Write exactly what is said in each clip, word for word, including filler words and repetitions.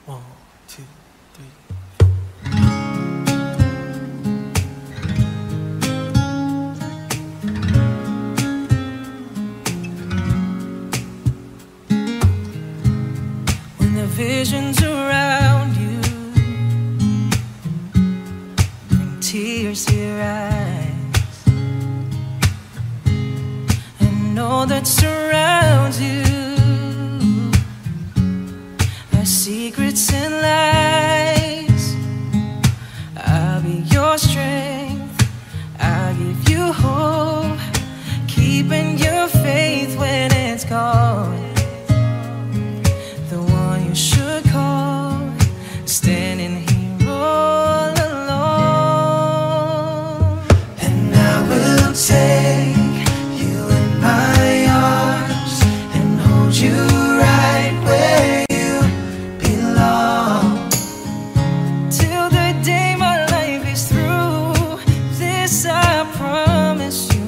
One, two, three. When the visions around you bring tears to your eyes, and all that surrounds you are secrets and lies, I'll be your strength, I'll give you hope, keeping your faith when it's gone. The one you should call, standing here all alone. And I will take you in my arms and hold you right where you belong, till the day my life is through. This I promise you,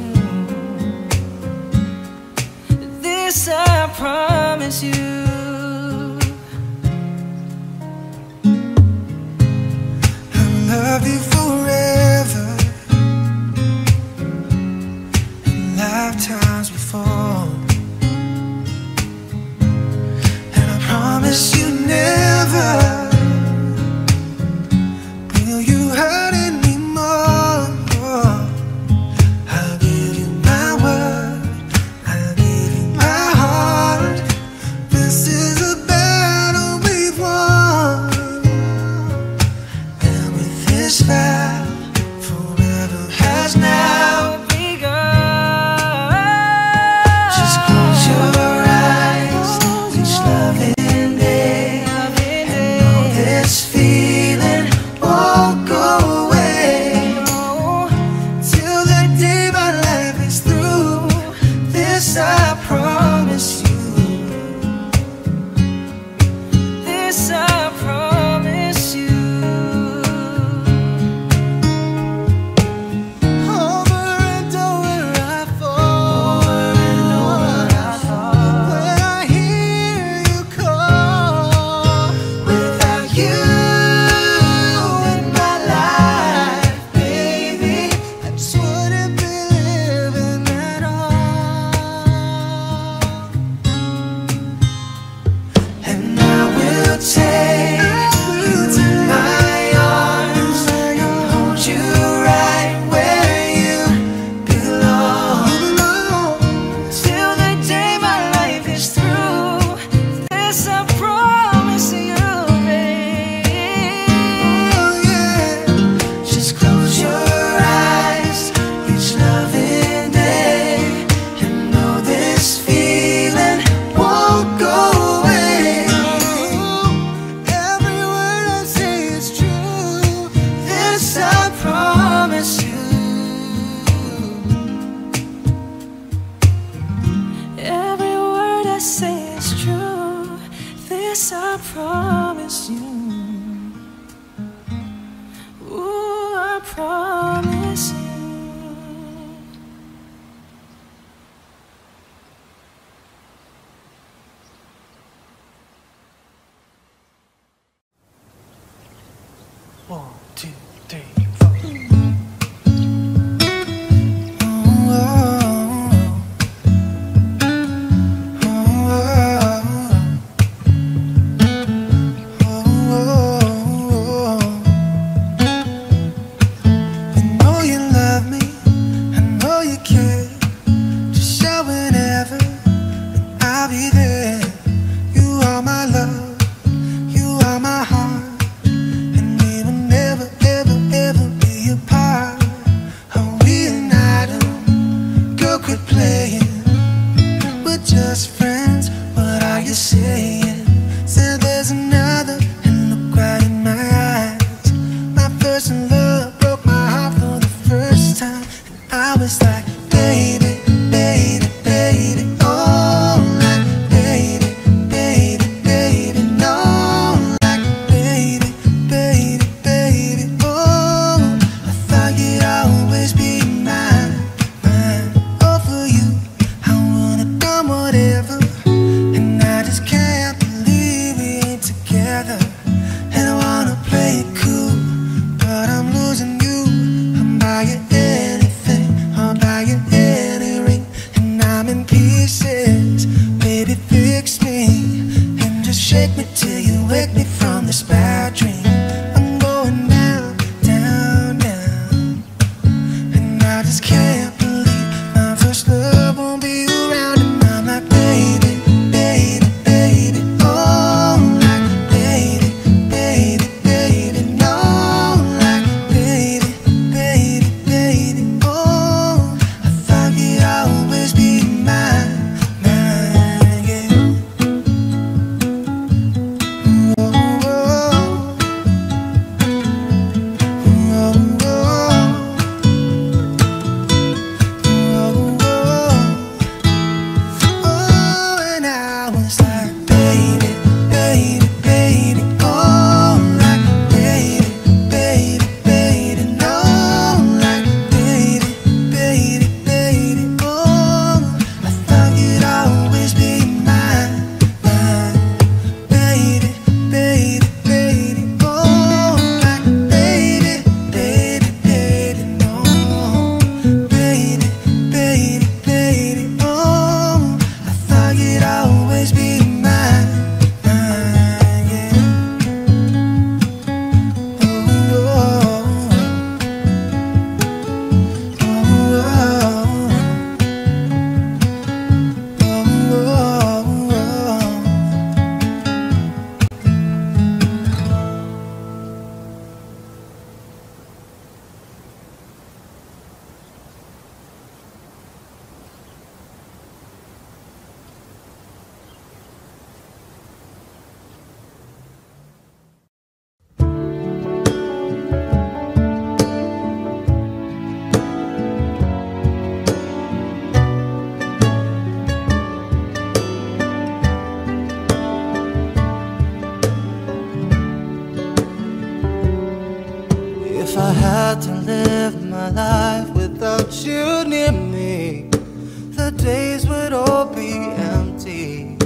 this I promise you. Love you forever, in lifetimes before, and I promise you never will you hurt anymore. I'll give you my word, I'll give you my heart. This is a battle we've won, this vow forever has now begun. Just close your eyes each loving day, and know this feeling won't go away till the day my life is through. This I promise you, this I promise you. This I promise you. Ooh, I promise you. One, two, three, four. Never, ever, ever shake me till you wake me from this bad dream. I'm going down, down, down, and I just can't believe my first love won't be around. And I'm like, baby, baby, baby, oh, like baby, baby, baby, no, like baby, baby, baby, oh, I thought you'd always be mine. If I had to live my life without you near me, the days would all be empty.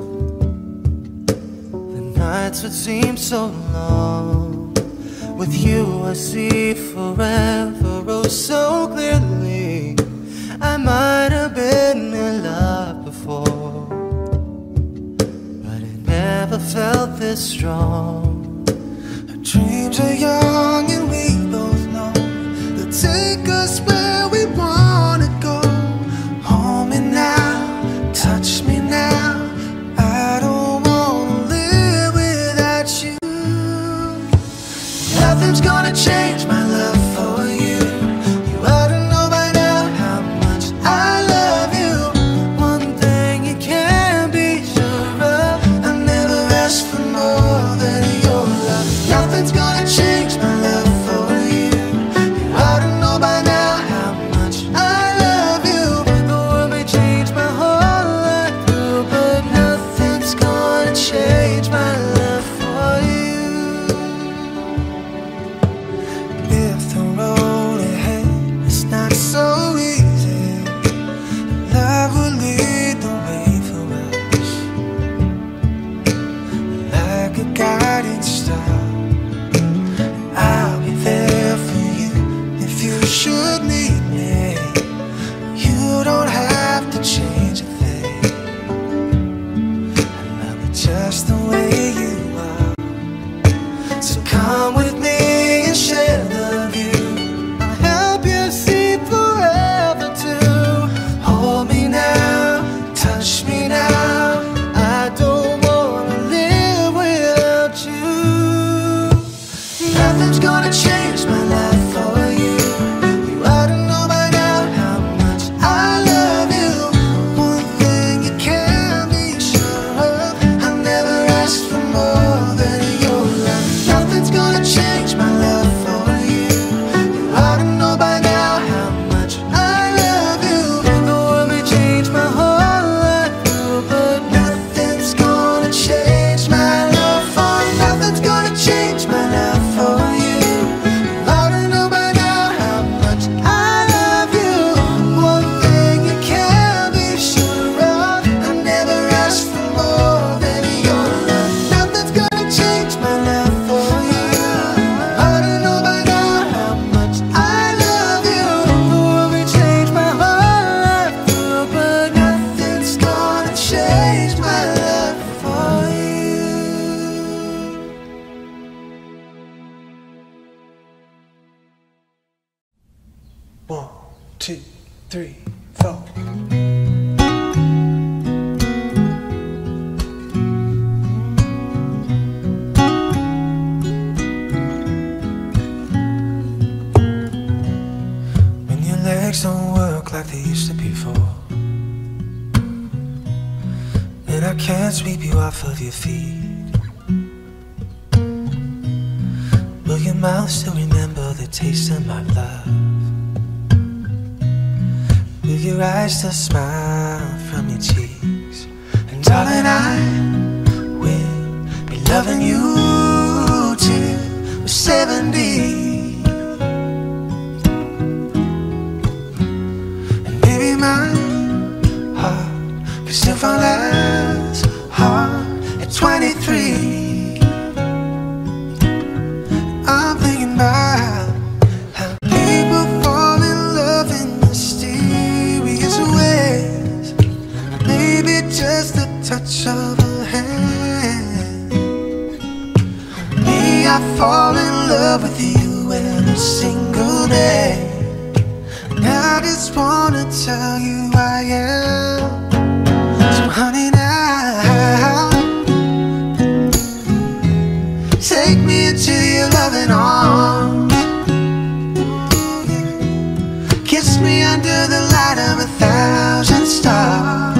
The nights would seem so long. With you I see forever oh so clearly. I might have been in love before, but it never felt this strong. Dreams are young and we both know they'll take us where we wanna go. Hold me now, touch me now, I don't wanna live without you. Nothing's gonna change my love for you. You ought to know by now how much I love you. One thing you can't be sure of, I never asked for more than your love. Nothing's gonna change my love for you. You ought to know by now how much I love you. The world may change my whole life through, but nothing's gonna change my love for you. If the road ahead is not so easy, love will lead the way for us. two, three, four. When your legs don't work like they used to before, and I can't sweep you off of your feet, will your mouth still remember the taste of my love? Will your eyes still smile from your cheeks? And darling, I will be loving you till we're seventy. And baby, my heart can still fall as hard at twenty-three. I'm thinking about how people fall in love in mysterious ways. Maybe just a touch of a hand. Me, I fall in love with you every single day. And I just wanna tell you I am. So honey, now take me into your loving arms. Kiss me under the light of a thousand stars.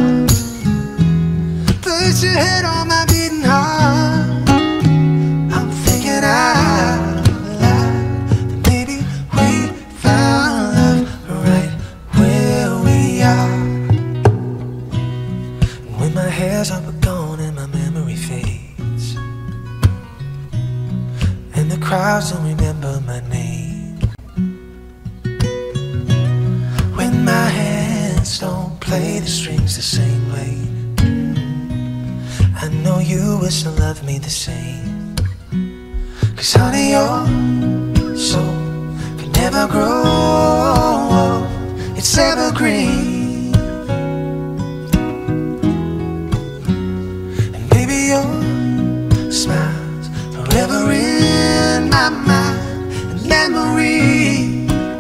Place your head on my beating heart. I'm thinking out loud that maybe we found love right where we are. When my hair's all but gone and my memory fades, and the crowds don't remember my name, when my hands don't play the strings the same way, I know you will still love me the same. Cause honey, your soul can never grow, it's evergreen. And baby, your smile's forever in my mind and memory.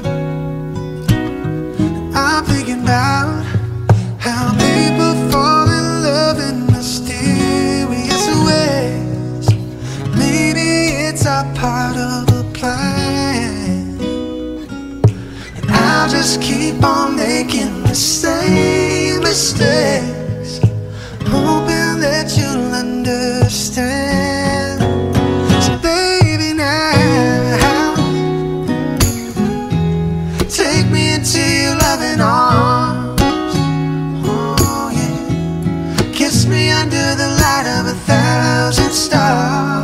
I'm thinking about how people fall in love in mysterious ways. Maybe it's a part of the plan, and I'll just keep on making the same mistakes, hoping that you'll understand. So baby, now take me into your loving arms. Oh yeah, kiss me under the light of a thousand stars.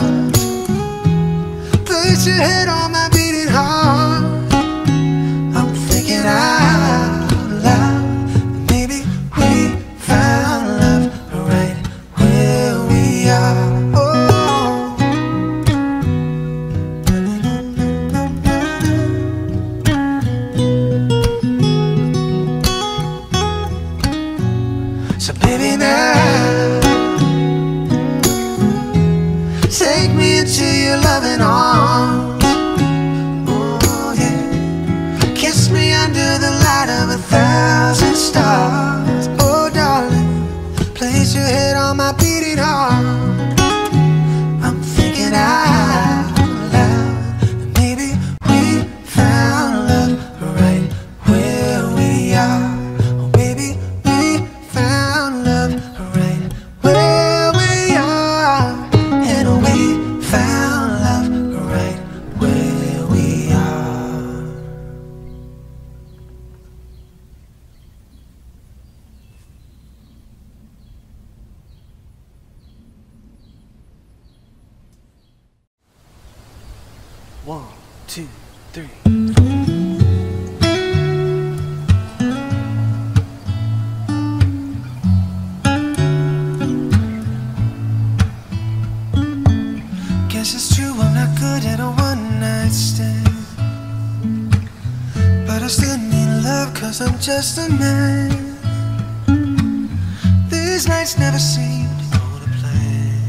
Place your head on my beating heart. I'm thinking out loud that maybe we found love right where we are. So baby, now take me into your loving arms. Oh yeah, kiss me under the light of a thousand stars. Oh darling, place your head on my beating heart. I'm thinking out loud that maybe we found love right where we are. Oh baby, we found love right where we are. And we found love right where we are. One, two, three, four. Guess it's true, I'm not good at a one night stand, but I still need love cause I'm just a man. These nights never seem to go to plan.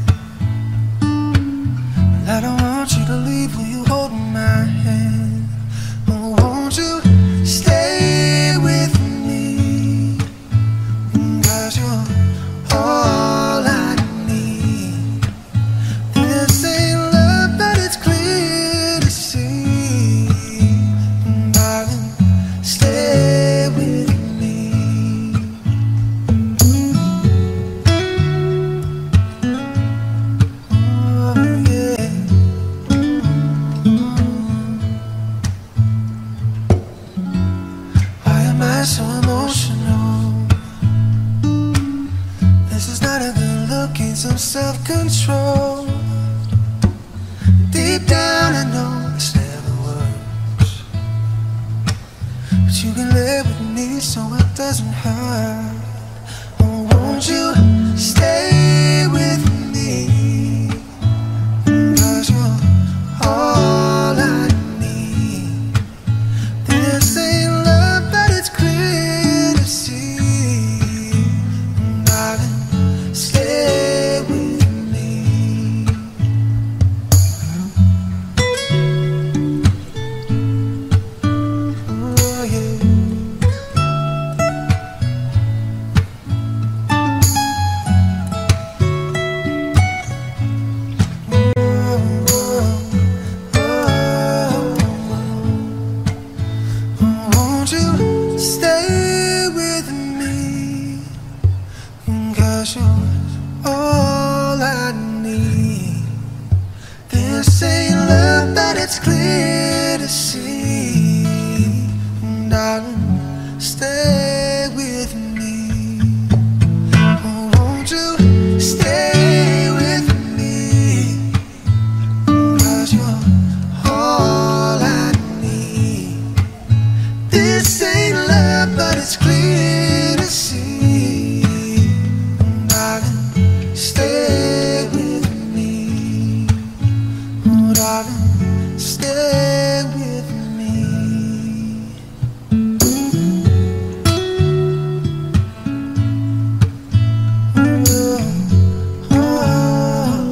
Well, I don't want you to leave, will you hold my hand? Oh, won't you stay with darling, stay with me. Oh, oh.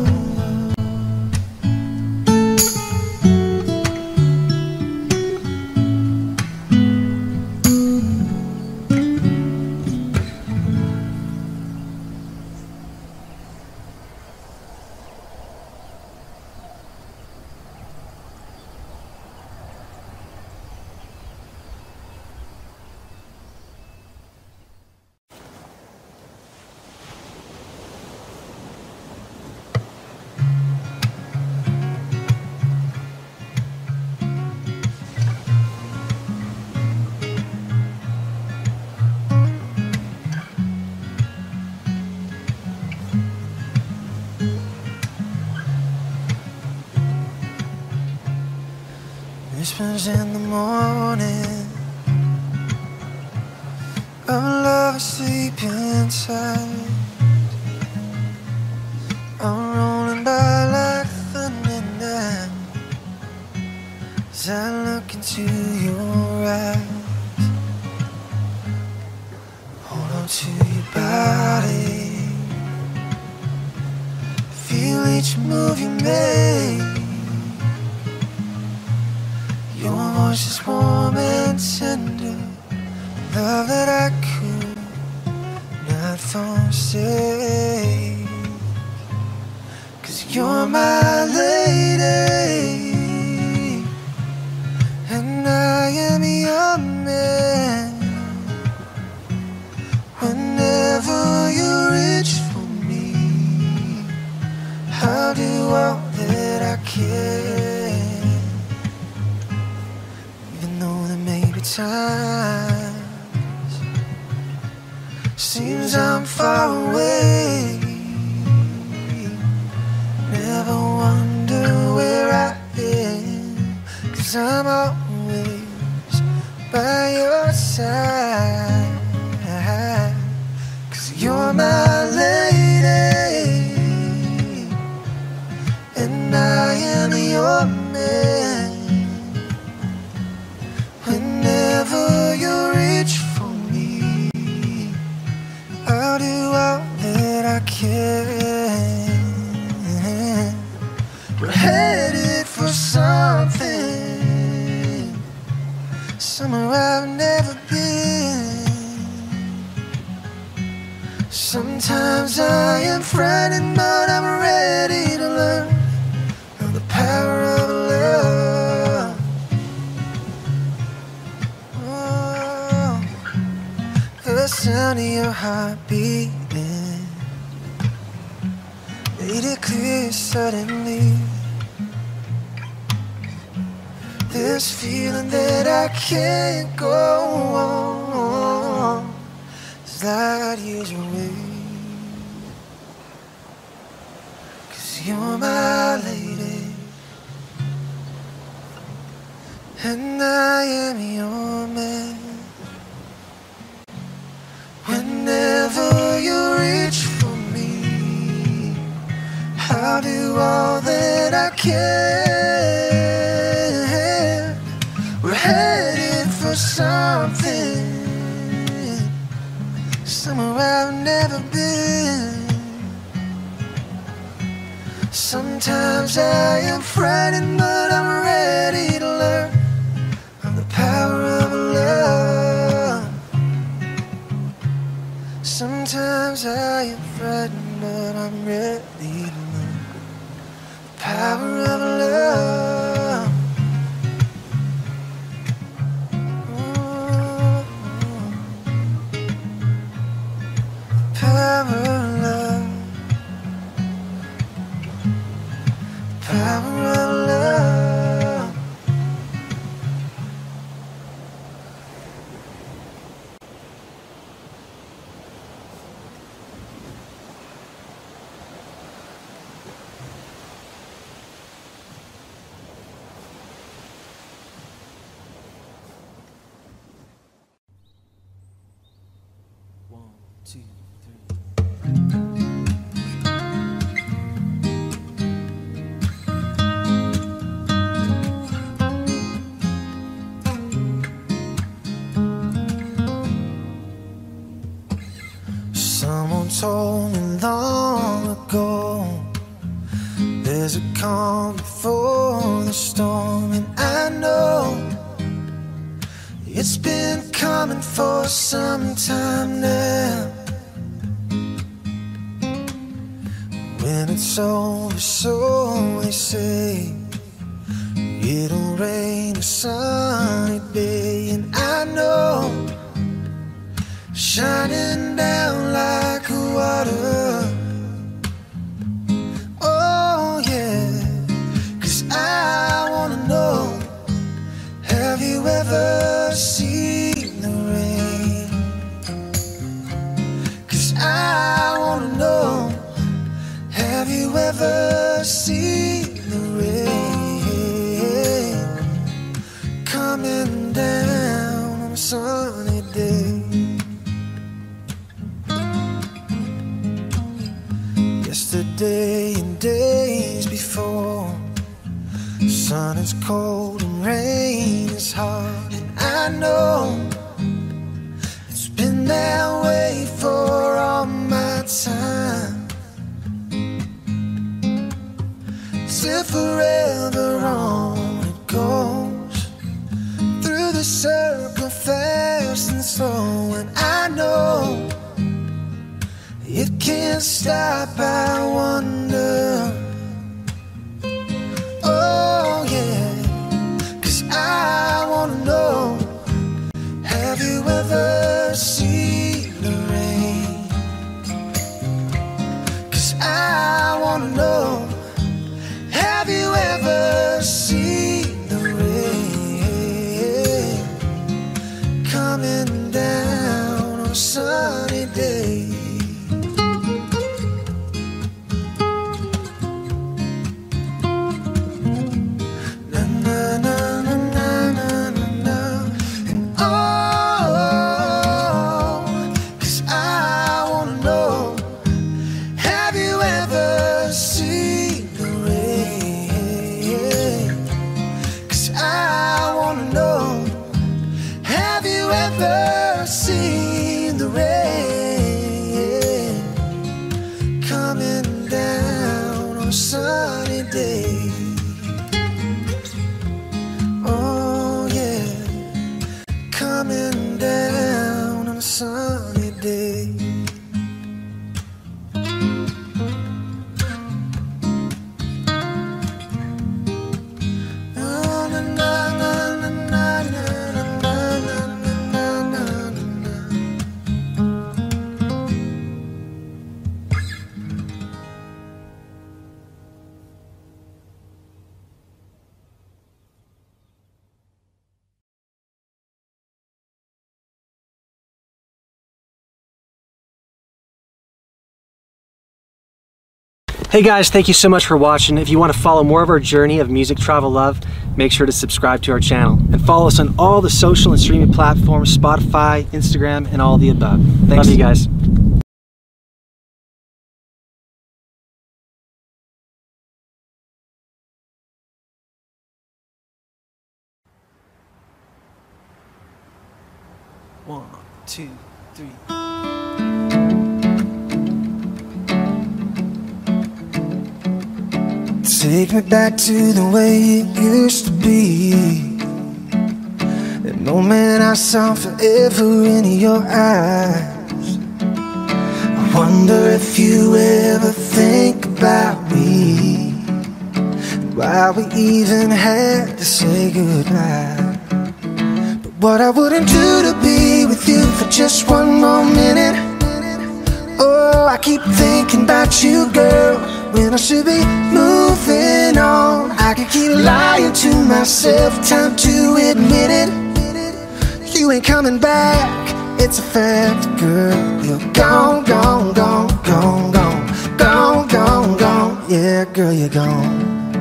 Whispers in the morning of love asleep inside. I'm rolling by like thunder now as I look into your eyes. Hold on to your body, feel each move you make. Your voice is warm and tender, love that I could not forsake. 'Cause you're my lady, and I am your man. Whenever you reach for me, I'll do all that I can. Times seems I'm far away, never wonder where I am, 'cause I'm always by your side. 'Cause you're my lady, and I am your man. Whenever you reach for me, I'll do all that I can. We're headed for something, somewhere I've never been. Sometimes I am frightened, but I'm ready to learn of the power of love. The sound of your heart beating made it clear suddenly. This feeling that I can't go on is light years away. 'Cause you're my lady, and I am your man. Whenever you reach for me, I'll do all that I can. We're headed for something, somewhere I've never been. Sometimes I am frightened, but I'm ready to learn of the power of love. Sometimes I am frightened, but I'm ready to learn the power of love. Oh, power of love, power of love. two, three. calm before the storm, and I know it's been coming for some time now. When it's over, so they say, it'll rain a sunny day, and I know shining down like water. Oh yeah, 'cause I wanna know, have you ever seen the rain? 'Cause I wanna know, have you ever seen the rain coming down on a sunny day? Yesterday and days before, the sun is cold and rain is hard, and I know it's been that way for all my time. Till forever on it goes, through the circle fast and slow, and I know it can't stop, I wonder. Oh yeah, 'cause I wanna know, have you ever seen the rain? 'Cause I wanna know, have you ever seen the rain coming down on a sunny day? Hey guys, thank you so much for watching. If you want to follow more of our journey of music, travel, love, make sure to subscribe to our channel and follow us on all the social and streaming platforms, Spotify, Instagram, and all the above. Thanks. Love you guys. One, two, three. Take me back to the way it used to be, that moment I saw forever in your eyes. I wonder if you ever think about me, why we even had to say goodbye. But what I wouldn't do to be with you for just one more minute. Oh, I keep thinking about you, girl, when I should be moving on. I can keep lying to myself, time to admit it. You ain't coming back, it's a fact, girl. You're gone, gone, gone, gone, gone, gone, gone, gone. Yeah, girl, you're gone.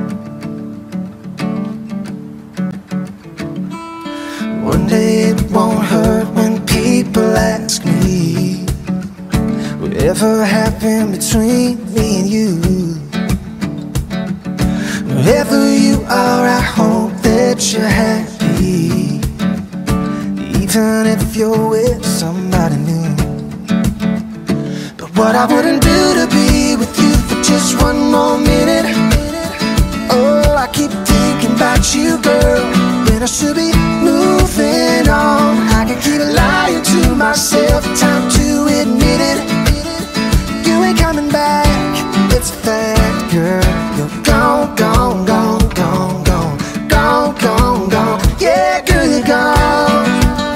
One day it won't hurt when people ask me whatever happened between me and you. Wherever you are, I hope that you're happy, even if you're with somebody new. But what I wouldn't do to be with you for just one more minute. should be moving on. I can keep lying to myself, time to admit it. You ain't coming back, it's a fact, girl. You're gone, gone, gone, gone, gone, gone, gone, gone. Yeah, girl, you're gone.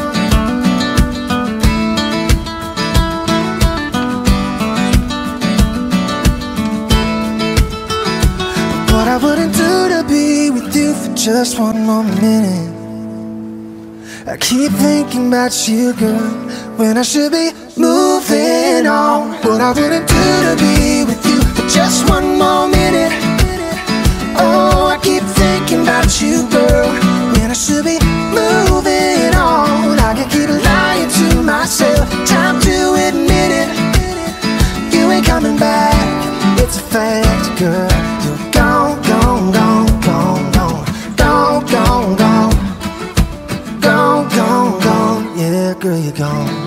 What I wouldn't do to be with you for just one more minute. I keep thinking about you, girl, when I should be moving on. What I wouldn't do to be with you for just one more minute. Oh, I keep thinking about you, girl, when I should be moving on. I can keep lying to myself, time to admit it. You ain't coming back, it's a fact, girl. You're gone, gone, gone, gone, gone, gone, gone, gone, gone, gone, gone. Yeah, girl, you're gone.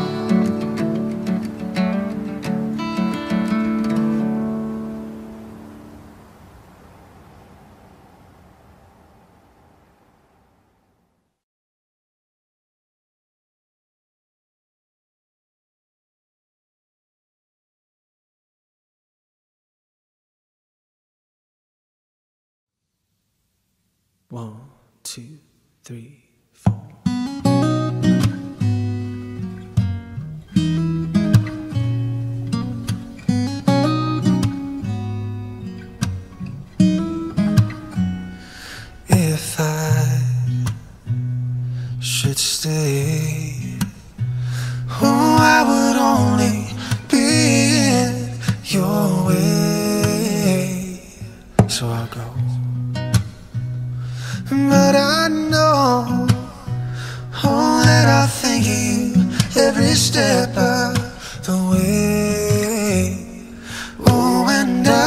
One, two, three, four. If I should stay, oh, I would only be in your way. So I'll go. But I know, oh, that I'll thank you every step of the way. Oh, and I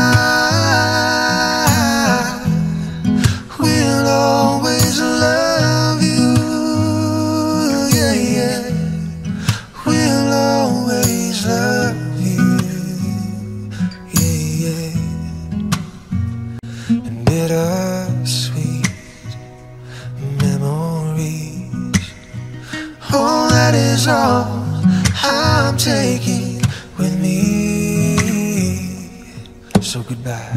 will always love you, yeah, yeah. Will always love you, yeah, yeah. And bittersweet memories, oh, that is all I'm taking with me. So goodbye,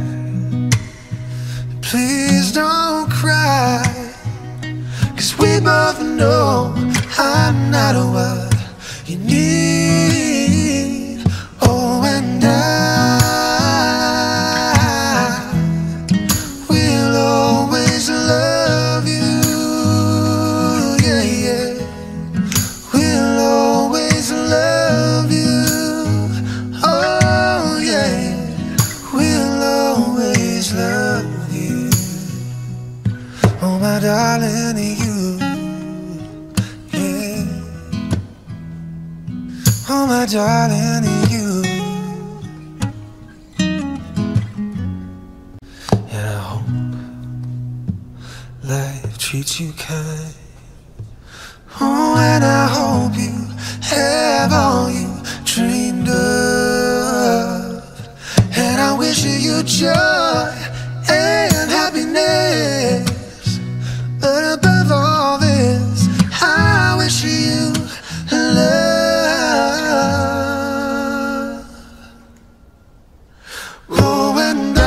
please don't cry, 'cause we both know I'm not what you need. Oh, and I will always love you, yeah, yeah. Will always love you, oh, yeah. Will always love you, oh, my darling, you, yeah. Oh, my darling, you. And I hope life treats you kind. Oh, and I hope you have all you dreamed of. And I wish you joy and happiness. But above all this, I wish you love. Oh, and I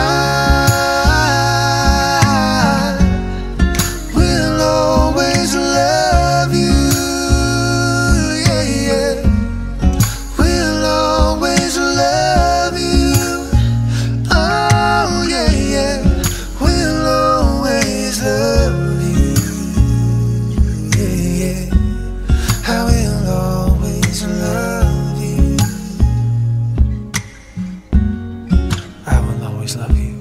will always love you, yeah, yeah. Will always love you, oh, yeah, yeah. Will always love you, yeah, yeah. I will always love you. I will always love you.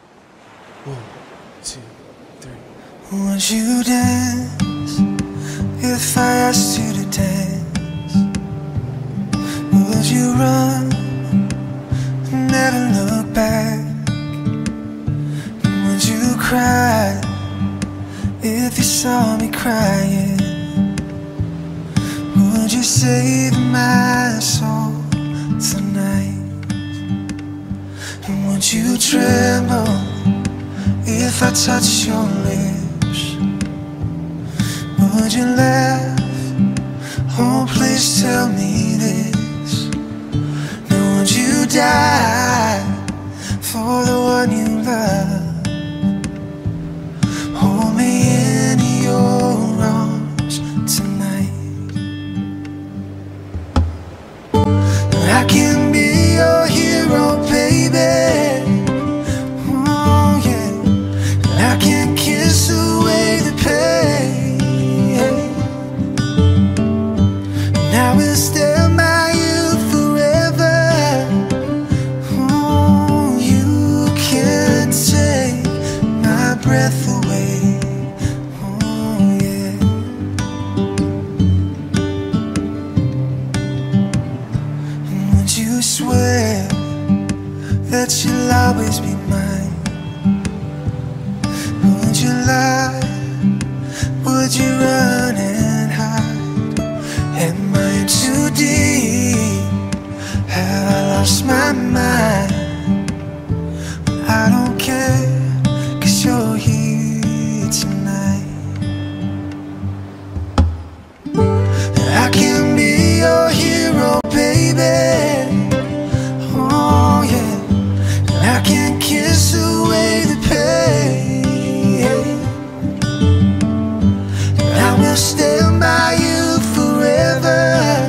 One, two, three. Once you dance If I asked you to dance, would you run and never look back? Would you cry if you saw me crying? Would you save my soul tonight? And would you tremble if I touch your lips? Would you laugh? Oh, please tell me this. Now would you die for the one you love? Hold me in your arms tonight. I can be your hero, baby. Oh yeah. I can kiss away the pain. I will stand by you forever. Oh, you can't take my breath away. Oh, yeah. And would you swear that you'll always be mine? Would you lie? Would you run and hide? Am I too deep? Have I lost my mind? I don't care, 'cause you're here tonight. I can be your hero, baby. Oh yeah. I can kiss away the pain. I will stand by you forever.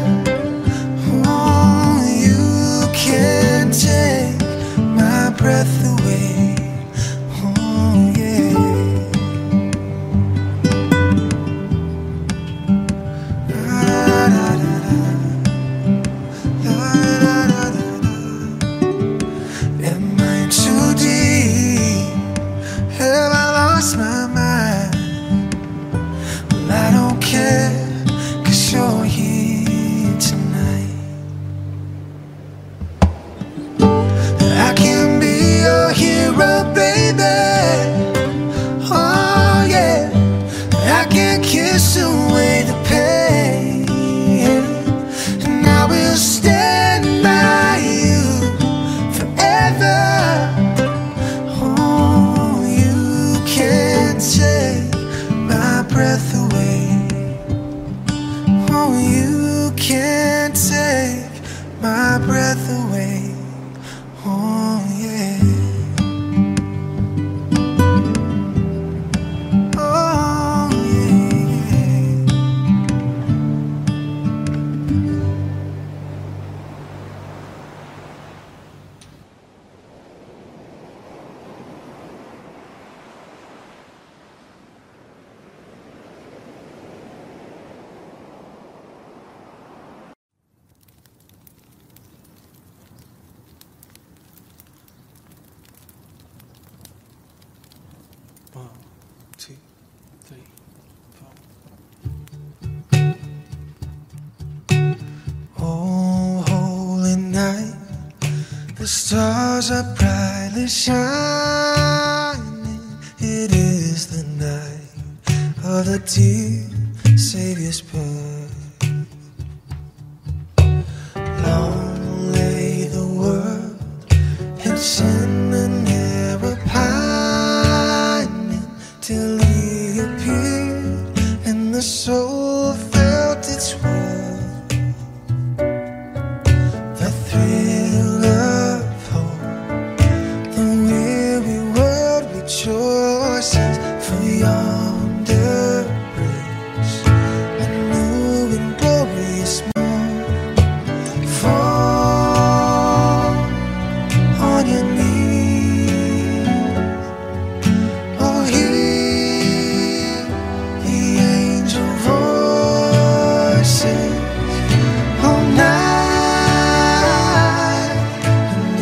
Oh, you can't take my breath away. Oh, yeah. Da, da, da, da. Da, da, da, da, da. Am I too deep? Have I lost my mind? Well, I don't care, 'cause you're here tonight. I can be your hero, baby. Oh yeah. I can kiss away the pain. And I will stand by you forever. Oh, you can't take my breath away. Oh, you can't take my breath away. Oh, yeah. Oh, yeah. One, two, three, four. Oh, holy night, the stars are brightly shining. It is the night of the dear Savior's birth. Long lay the world in sin and error pining, till he appeared and the soul felt its worth. The thrill of hope, the weary world rejoices, for yonder breaks a new and glorious morn. Fall on your knees. Oh, hear the angel voices. Oh, night and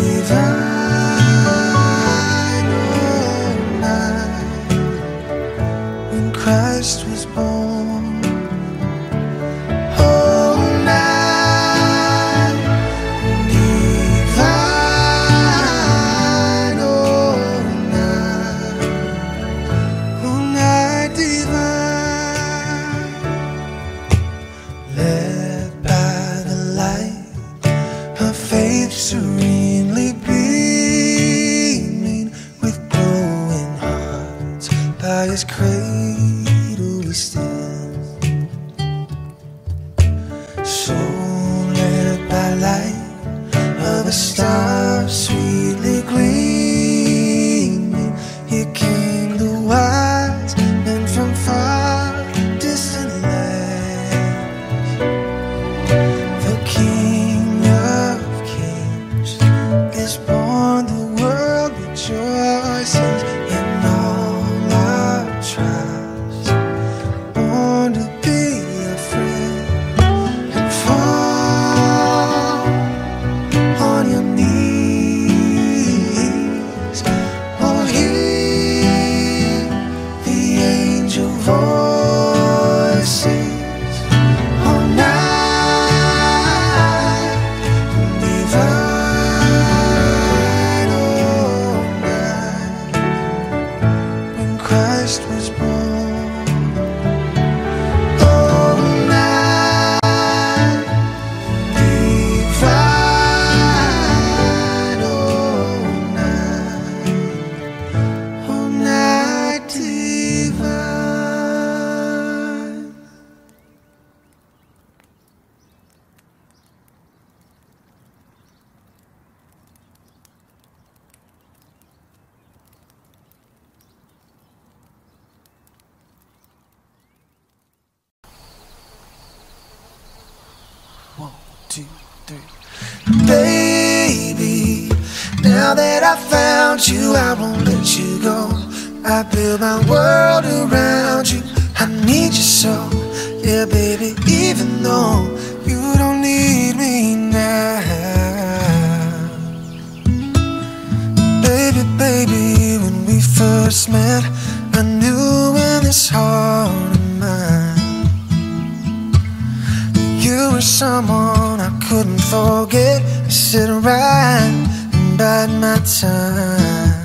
divine, oh, night, when Christ was born. cradle we stand, so led by light of a star sweetly gleaming. Here came the wise men from far distant lands. The King of Kings is born, the world rejoices in all our trials. Born to be a friend and fall on your knees. Oh, hear the angel voices. Oh, night divine, oh, night when Christ was born. Oh, night divine, oh, night, oh, night divine. One, two, three. Baby, now that I found you, I won't let you go. I build my world around you. I need you so. Yeah, baby, even though you don't need me now. Baby, baby, when we first met, I knew in this heart of mine you were someone I couldn't forget. I sit right and bide my time.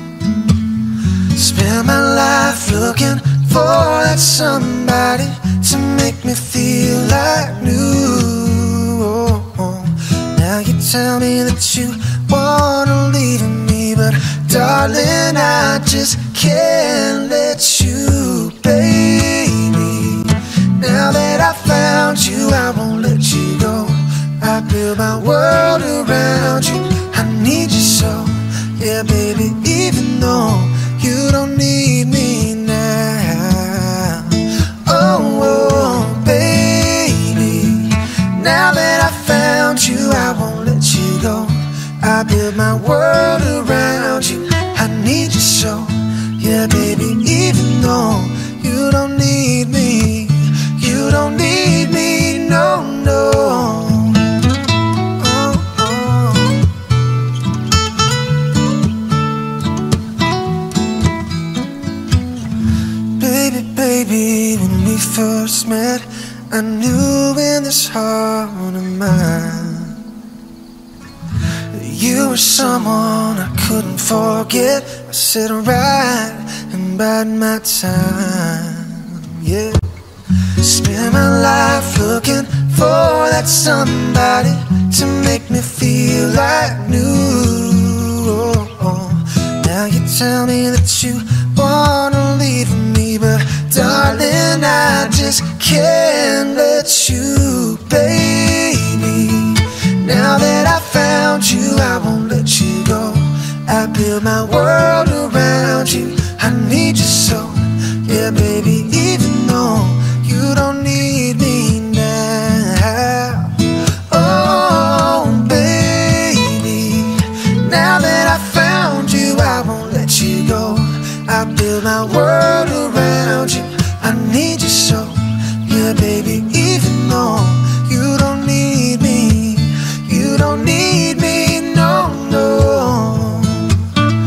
Spend my life looking for that somebody to make me feel like new. Oh, oh. Now you tell me that you wanna leave me, but darling, I just can't let you, baby. Now that I found you, I won't let you go. I build my world around you. I need you so. Yeah, baby, even though you don't need me now. Oh, oh, baby, now that I found you, I won't let you go. I build my world around you. I need you so. Yeah, baby, even though you don't need me. You don't need me, no, no. Oh, oh. Baby, baby, when we first met, I knew in this heart of mine you were someone I couldn't forget. I sit right and bide my time, yeah. Spend my life looking for that somebody to make me feel like new. Oh, oh. Now you tell me that you wanna leave me, but darling, I just can't let you, baby. Now that I found you, I won't let you go. I build my world around you. I need you so. Yeah, baby, even though you don't need me now. Oh, baby, now that I found you, I won't let you go. I build my world around you. I need you so. Yeah, baby, even though you don't need me. You don't need me, no, no.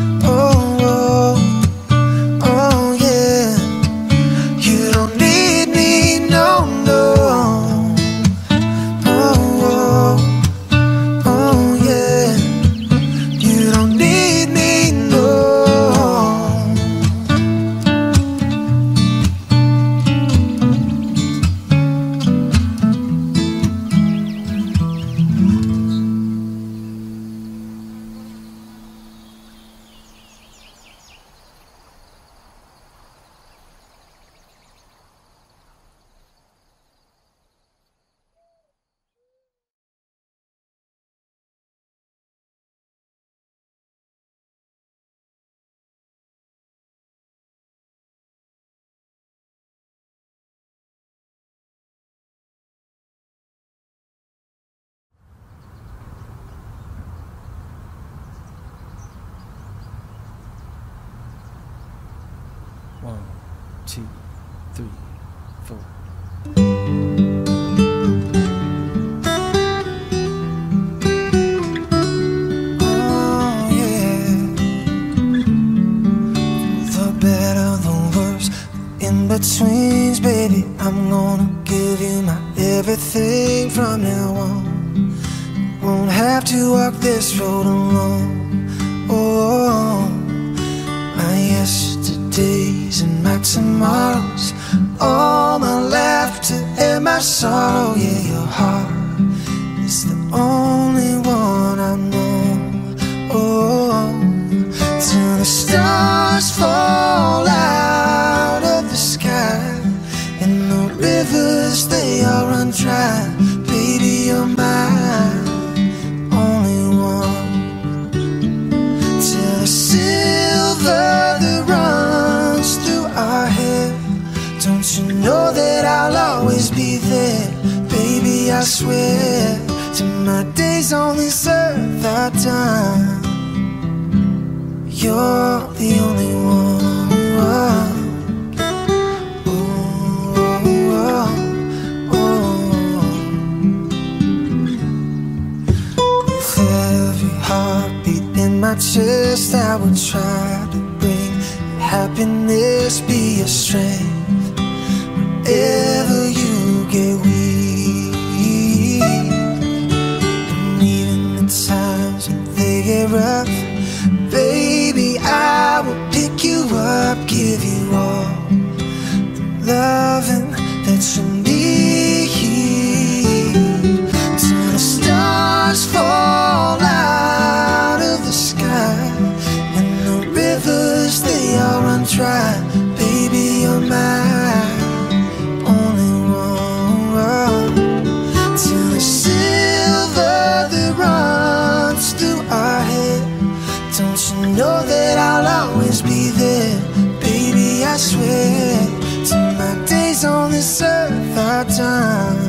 Oh, oh, oh, yeah. You don't need two, three, four. Oh yeah. The better, the worse, the in-betweens, baby, I'm gonna give you my everything from now on. Won't have to walk this road alone. Oh, my yesterdays and my tomorrows, all my laughter and my sorrow. Yeah, your heart is the only one I know. Oh, till the stars fall out of the sky and the rivers, they all run dry. Baby, you're mine, silver that runs through our hair. Don't you know that I'll always be there? Baby, I swear, till my days on this earth are done, you're the only one. Oh, oh, oh, oh. With every heartbeat in my chest, I would try to bring happiness, be your strength whenever you get weak. And even the times when they get rough, baby, I will pick you up, give you all the loving that you need. Till the stars fall out of the sky and the rivers, they all run dry. Baby, you're mine, only one. Till the silver that runs through our hair. Don't you know that I'll always be there? Baby, I swear, till my days on this earth are done,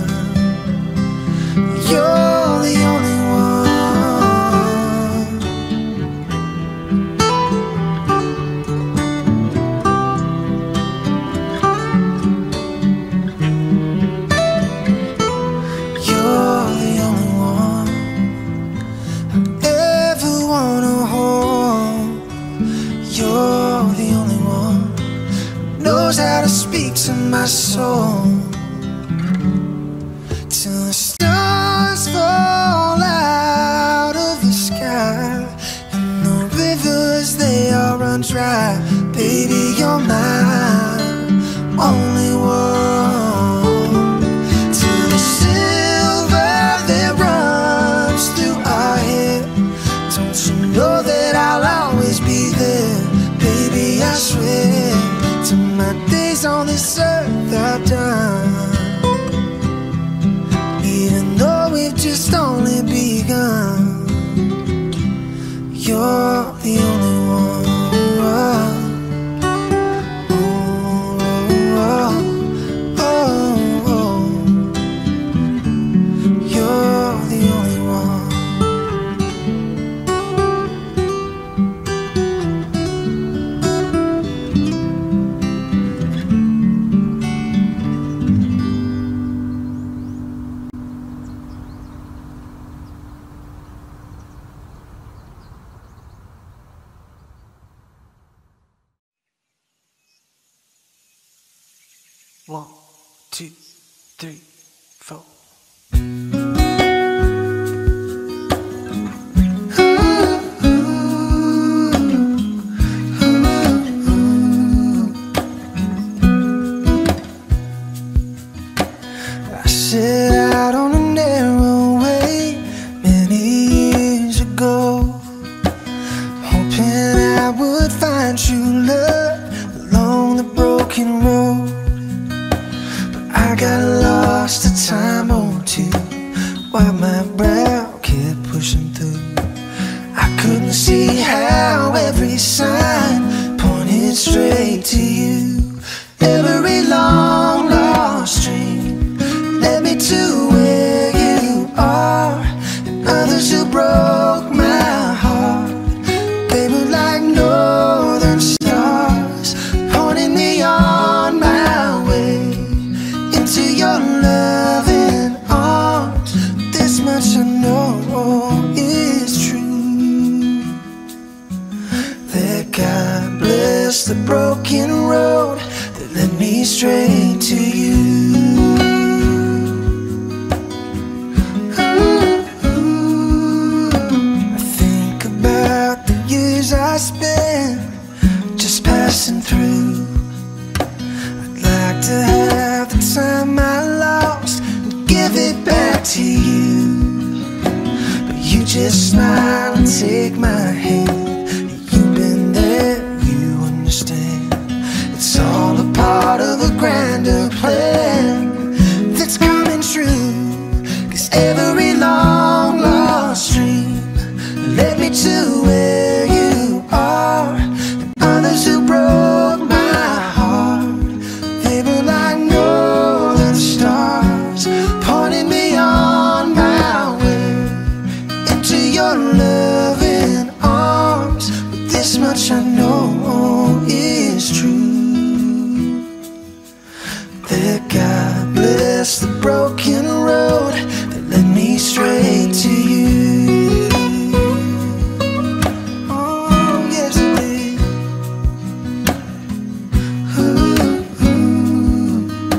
you're the only one. You're the only one I ever wanna hold. You're the only one knows how to speak to my soul. Till the stars fall out of the sky and the rivers, they all run dry. Baby, you're mine, only one. Till the silver that runs through our hair. Don't you know that I'll always be there? Baby, I swear, till my days on this earth are done, even though we've just only begun, you're the only one. Oh, oh, oh, oh. You're the only one. One, two, three, four. I set out on a narrow way many years ago, hoping I would find true love along the broken road. I got lost a time or two while my brow kept pushing through. I couldn't see how every sign pointed straight to you. Every long lost dream led me to where you are, and others who broke my heart, they were like northern stars pointing me on my straight to you. I think about the years I spent just passing through. I'd like to have the time I lost and give it back to you. But you just smile and take my hand. You've been there, you understand. It's all a part of a grander plan that's coming true. 'Cause every long lost dream led me to where you are. And others who broke my heart, they were like northern stars, pointing me on my way into your loving arms. But this much I know is true, that God bless the broken road that led me straight to you. Oh, yes it did. Ooh, ooh.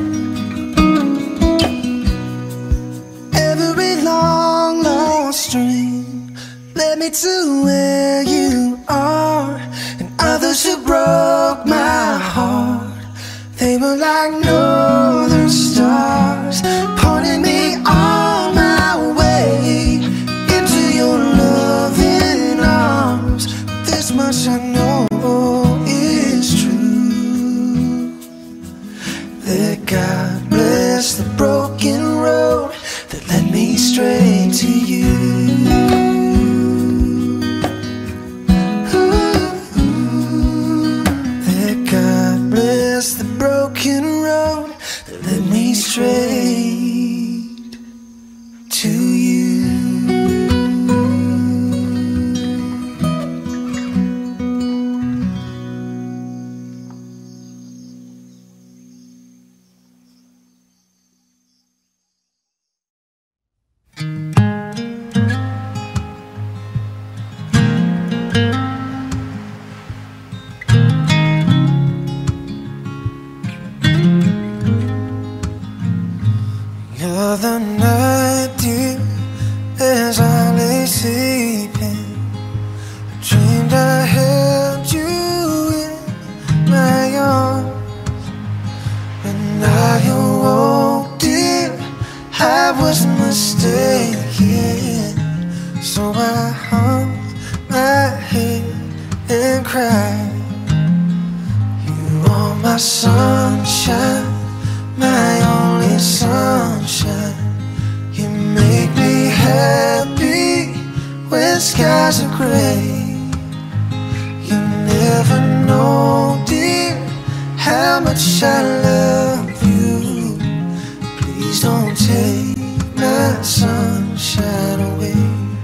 Every long lost dream led me to where you are. And others who broke my heart, they were like northern stars, pointing me on my way into your loving arms. This much I know is true, that God bless the broken road that led me straight to you. The broken road that led me straight to you. The night, dear, as I lay sleeping, I dreamed I held you in my arms. When I awoke, dear, I was mistaken. So I hung my head and cried. You are my sunshine, my only sunshine. You make me happy when skies are gray. You never know, dear, how much I love you. Please don't take my sunshine away.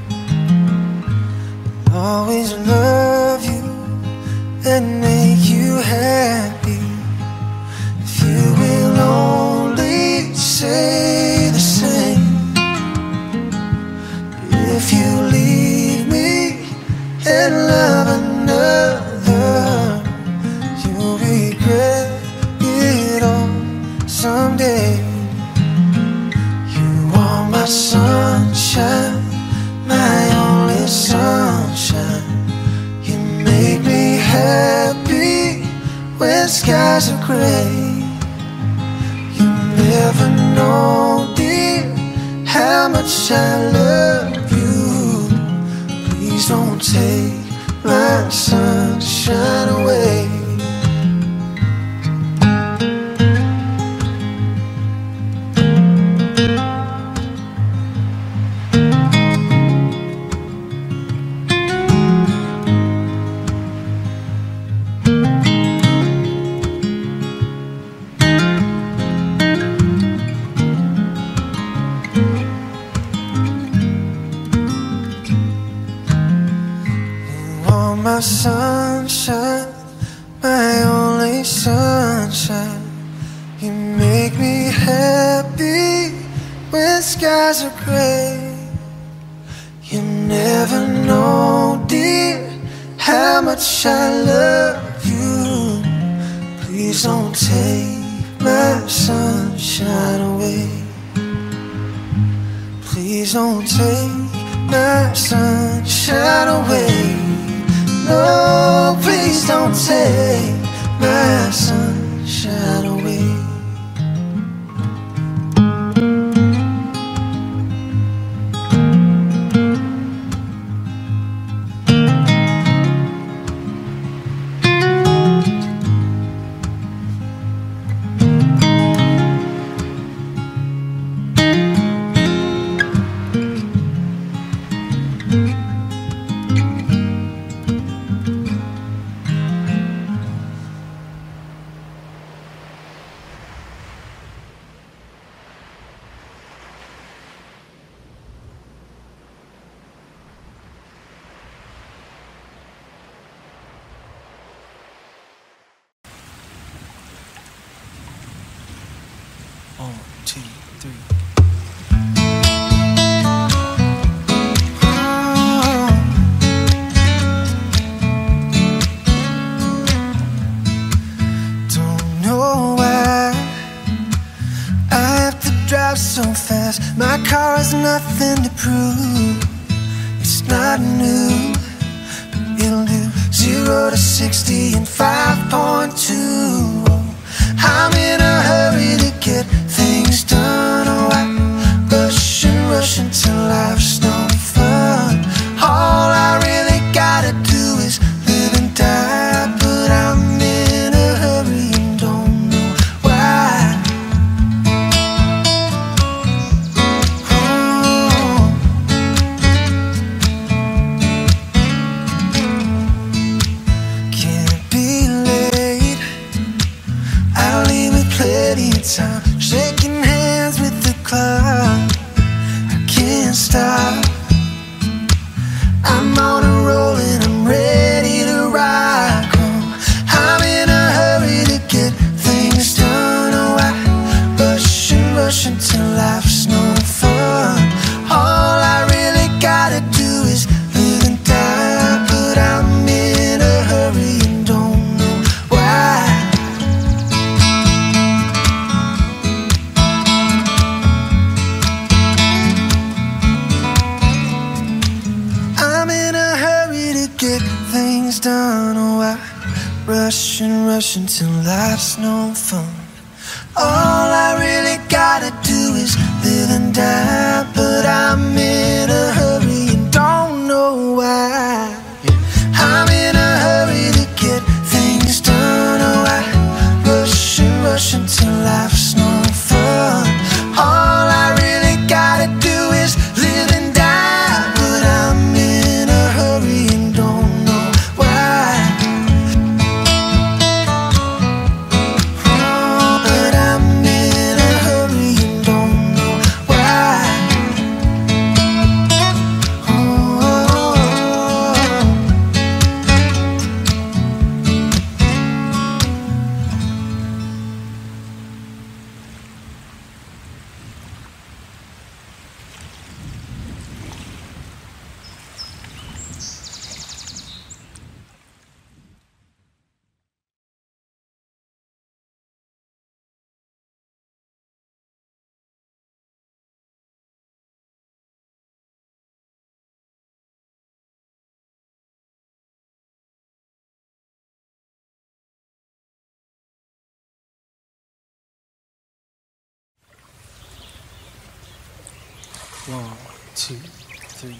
I'll always love you and make you happy. If you will only say the same. If you leave me and love another, you'll regret it all someday. You are my sunshine, my only sunshine. You make me happy when skies are gray. You never know, dear, how much I love you. Please don't take my sunshine away. My sunshine, my only sunshine. You make me happy when skies are gray. You never know, dear, how much I love you. Please don't take my sunshine away. Please don't take my sunshine away. No, please don't take my sunshine away. One, two, three. Don't know why I have to drive so fast. My car has nothing to prove. It's not new, but it'll do zero to sixty in five point two. I'm in a hurry to get things done. Oh, I rush and rush until life's no fun. All I really gotta do is live and die, but I'm in a hurry and don't know why. Oh. Can't be late, I'll leave with plenty of time. Shaking hands with the clock, I can't stop. I'm on a roll and I'm ready to rock. Oh, I'm in a hurry to get things done. Oh, I rush and rush until life's no fun. All I really gotta do is live and die, but I'm in a hurry and don't know why. I'm in a hurry to get things done. Oh, I rush and rush until life's no fun. All I really gotta do is live and die, but I'm in a hurry and don't know why. I'm in a hurry to get things done. Oh, I rush and rush until life's no fun. All I really gotta do is live and die, but I'm in a hurry and don't know why. Oh, but I'm in a hurry and don't know why. Oh. One, two, three.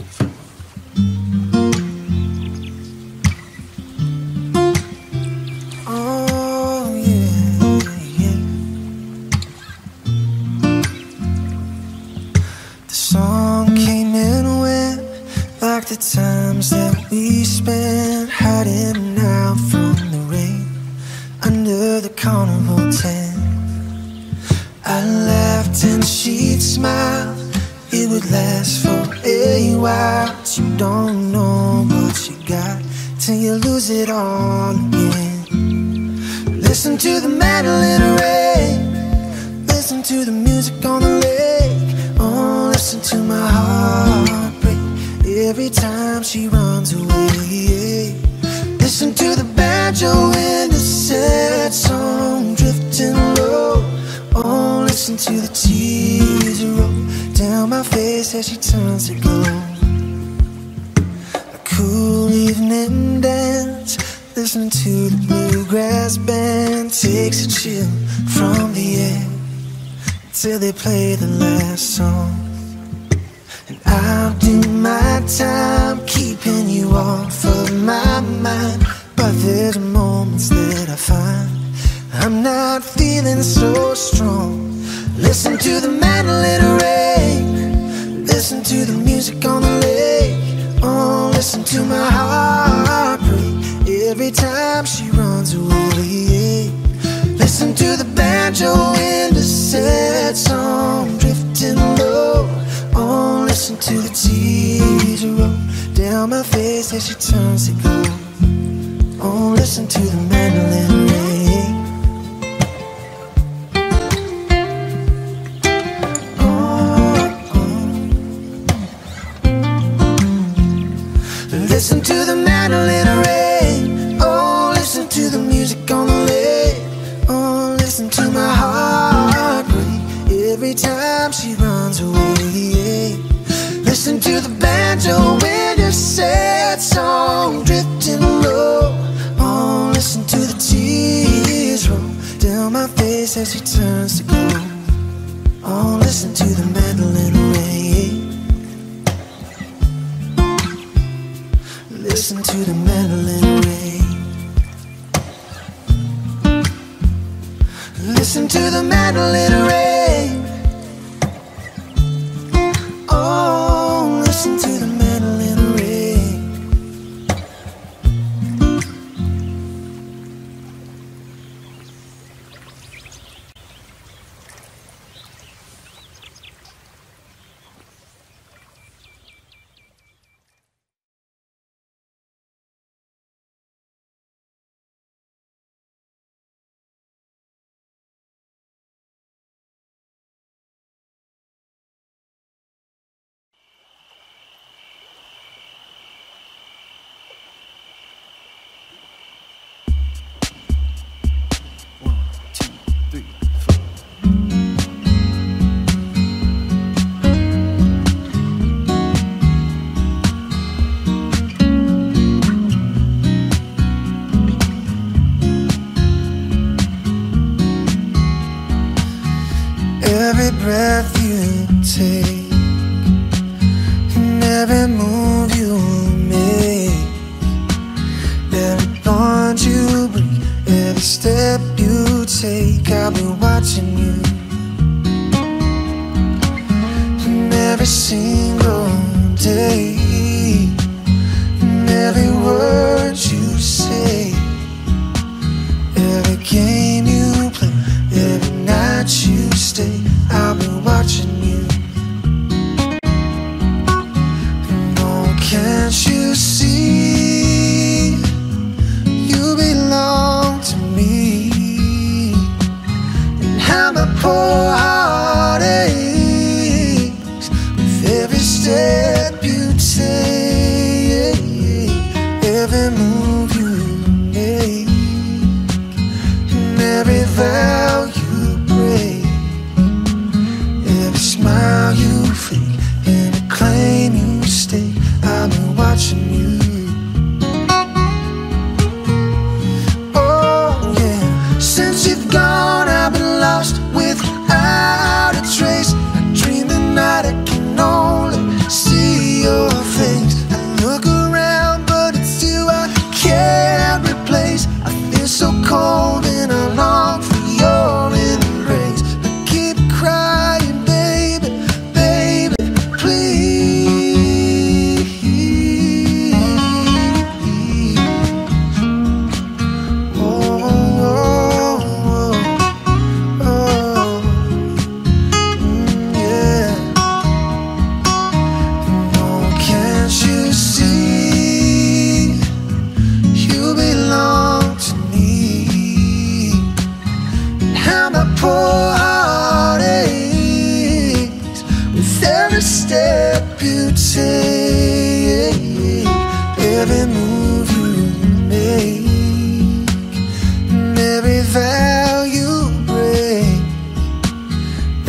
Oh, yeah, yeah. The song came and went like the times that we spent hiding out from the rain under the carnival tent. I laughed and she'd smile. It would last for a while, but you don't know what you got till you lose it all again. Listen to the Mandolin rain, listen to the music on the lake. Oh, listen to my heart break every time she runs away. Listen to the banjo in the sad song drifting low. listen to the tears roll down my face as she turns to gold. A cool evening dance, listening to the bluegrass band, takes a chill from the air till they play the last song. And I'll do my time keeping you off of my mind, but there's moments that I find I'm not feeling so strong. Listen to the mandolin rain, listen to the music on the lake. Oh, listen to my heart break every time she runs away. Listen to the banjo in the sad song drifting low. Oh, listen to the tears roll down my face as she turns to gold. Oh, listen to the mandolin rain. Listen to the mandolin rain. Oh, listen to the music on the lake. Oh, listen to my heart break every time she runs away. Listen to the banjo in her sad song drifting low. Oh, listen to the tears roll down my face as she turns to gold. Oh, listen to the mandolin rain. Listen to the mandolin rain. Listen to the mandolin rain. Oh, listen to the mandolin rain. Every breath you take and every move you make, every bond you break, every step you take, I'll be watching you. And every single day, and every word you say, every game you play, every night you stay, I'll be watching you. And oh, can't you see, you belong to me, and how my poor heart aches with every step you take, every move you make, and every vow you break, every smile you fake, and a claim you stake, I've been watching you. Oh yeah, since you've gone I've been lost without a trace. I dream the night I can only see your face. I look around but it's you I can't replace. I feel so cold and I long for your embrace. But keep crying, baby, baby, please. Oh, oh, oh, oh. Mm, yeah. Oh, can't you see, you belong to me, and how my poor heart aches with every step you take, every move you make, and every vow you break,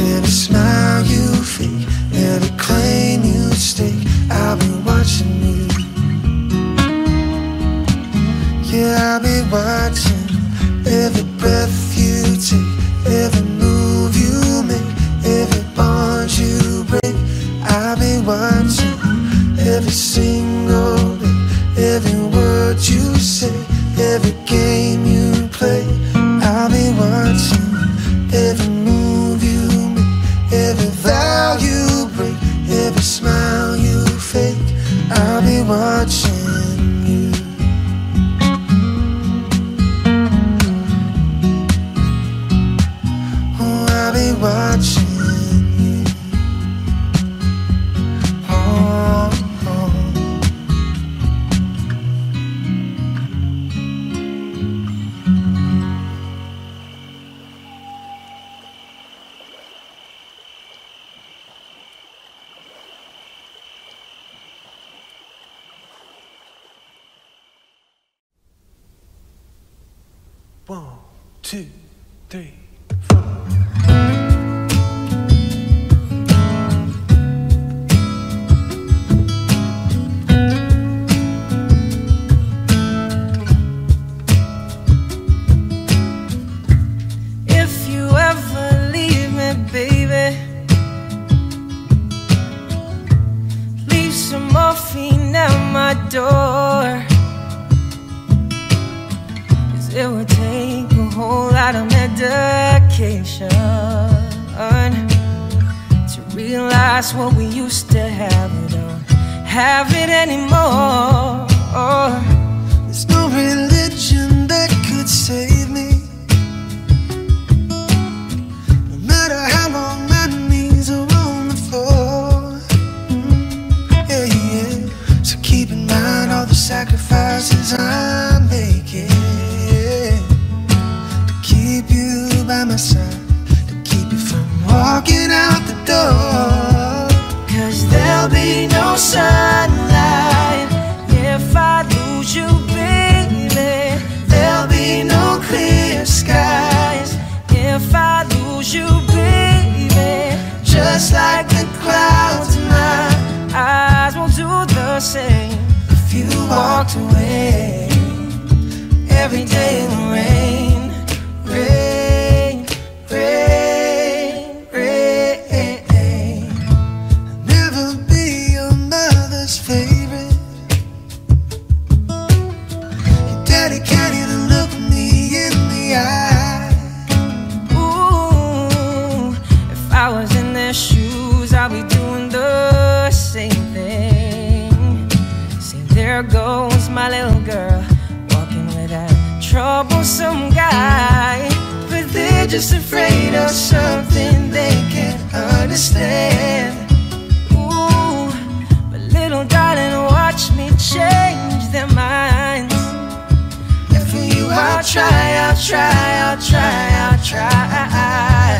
One, two, three, four. If you ever leave me, baby, leave some morphine at my door. It would take a whole lot of medication to realize what we used to have. We don't have it anymore. There's no religion that could save me. No matter how long my knees are on the floor. Yeah, yeah. So keep in mind all the sacrifices I'm making by my side, to keep you from walking out the door. Cause there'll be no sunlight if I lose you, baby. There'll be no clear skies if I lose you, baby. Just like the clouds, my eyes won't do the same if you walked away. Every day in the rain, rain. There goes my little girl, walking with that troublesome guy. But they're just afraid of something they can't understand. Ooh, but little darling, watch me change their minds. And for you I'll try, I'll try, I'll try, I'll try.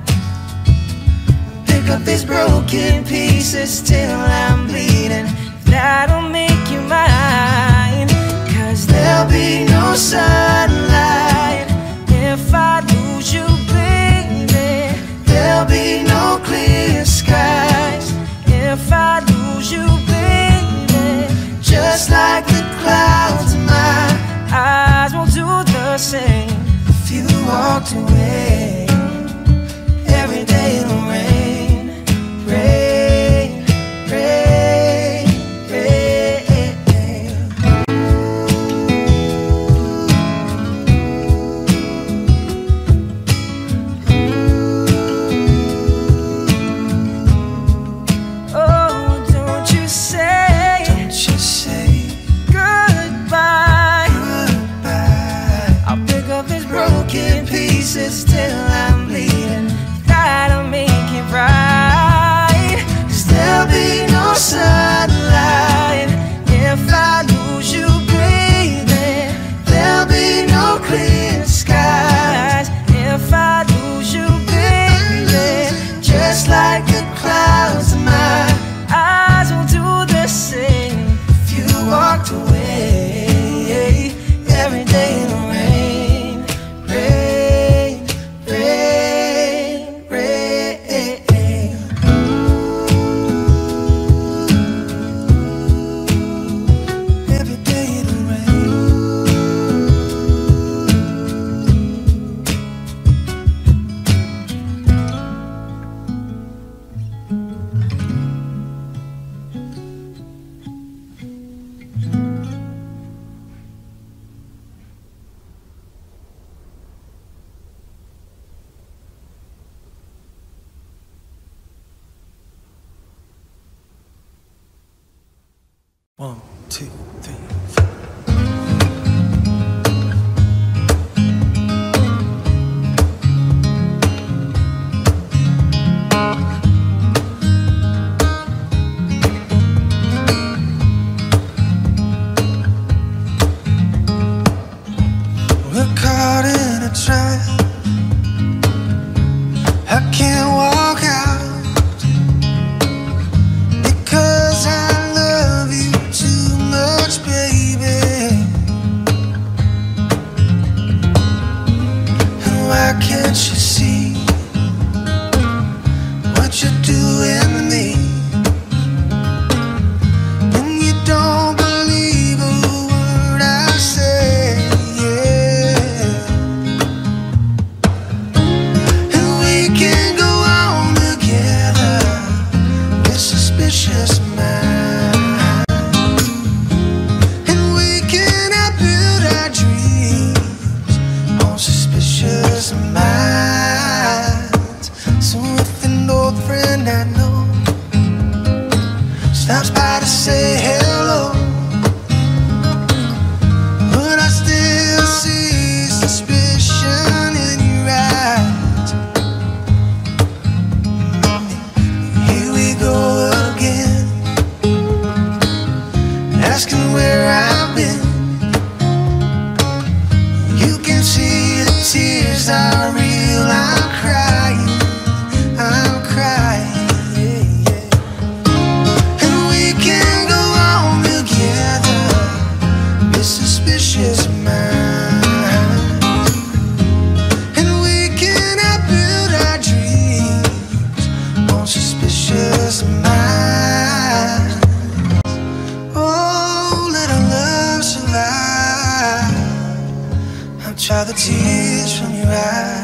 Pick up these broken pieces till I'm bleeding. That'll make you mine. Cause there'll be no sunlight if I lose you, baby. There'll be no clear skies if I lose you, baby. Just like the clouds, my eyes won't do the same if you walked away. Every day in the rain, rain, rain. Till I'm bleeding, that'll make it right. Cause there'll be no sunlight if I lose you, baby. There'll be no clear skies if I lose you, baby. Just like the clouds, my eyes will do the same if you walked away. Every day in the rain, rain. One, two, three, four. We're caught in a trap. I can't walk out because I love you too much, baby. friend I know stops by to say hello, but I still see suspicion in your eyes. Here we go again, asking where I've been. You can see the tears are real. I'm crying, I'm crying, yeah, yeah. And we can go on together, be suspicious of mine, and we can build our dreams on suspicious of mine. Oh, let our love survive. I'll dry the tears from your eyes.